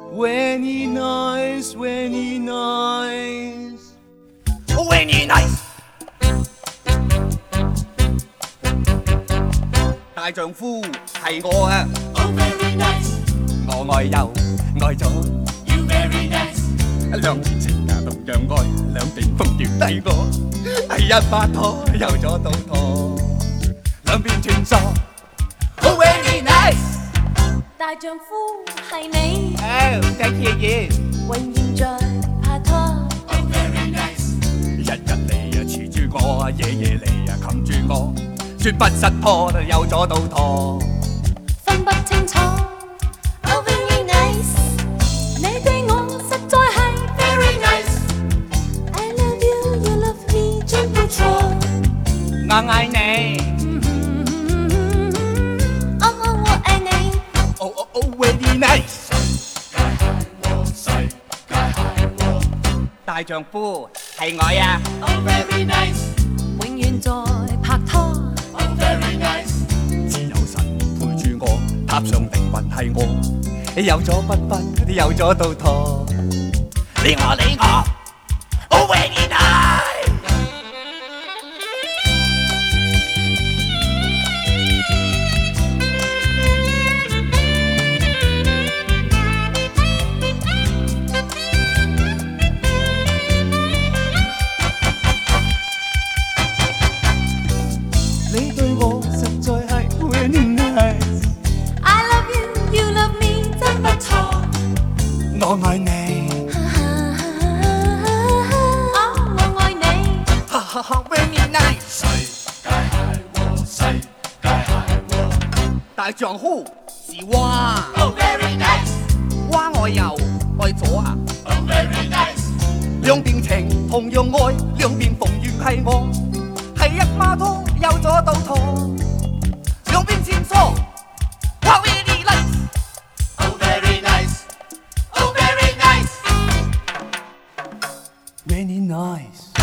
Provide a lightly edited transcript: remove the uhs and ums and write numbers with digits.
Very nice, very nice, very nice。 大丈夫係我啊 Oh very nice， 我愛又愛咗。 You very nice， 兩邊情啊同樣愛，兩邊風調低我，係一拍拖又咗到拖，兩邊穿梭。Oh very nice， 大丈夫係你， Oh thank you， 永遠在拍拖。 Oh very nice， 日日你啊黐住我，夜夜你啊冚住我，絕不失拖又咗到拖。 分不清楚。Oh very nice， 你對我實在係 very nice， I love you, you love me， 真不錯。 我愛你。 我愛你。 Oh oh oh very nice， 世界係我， 大丈夫係我呀。 Oh very nice， 永遠在拍拖。 Oh very nice， 只有神陪住我，塔上靈魂係我，有咗不分，有咗到拖。 你我，Oh very nice。 你對我實在係 very nice， I love you, you love me， 真不錯。 我愛你， 我愛你。 哈哈哈 very nice， 世界係我，世界係我大丈夫是蛙， ，Oh very nice， 蛙愛右愛左啊， Oh very nice， 兩邊情同樣愛，兩邊逢遇係我，係一孖拖有咗到拖，兩邊穿梭，哇 very nice， Oh very nice，Oh very nice。 very nice。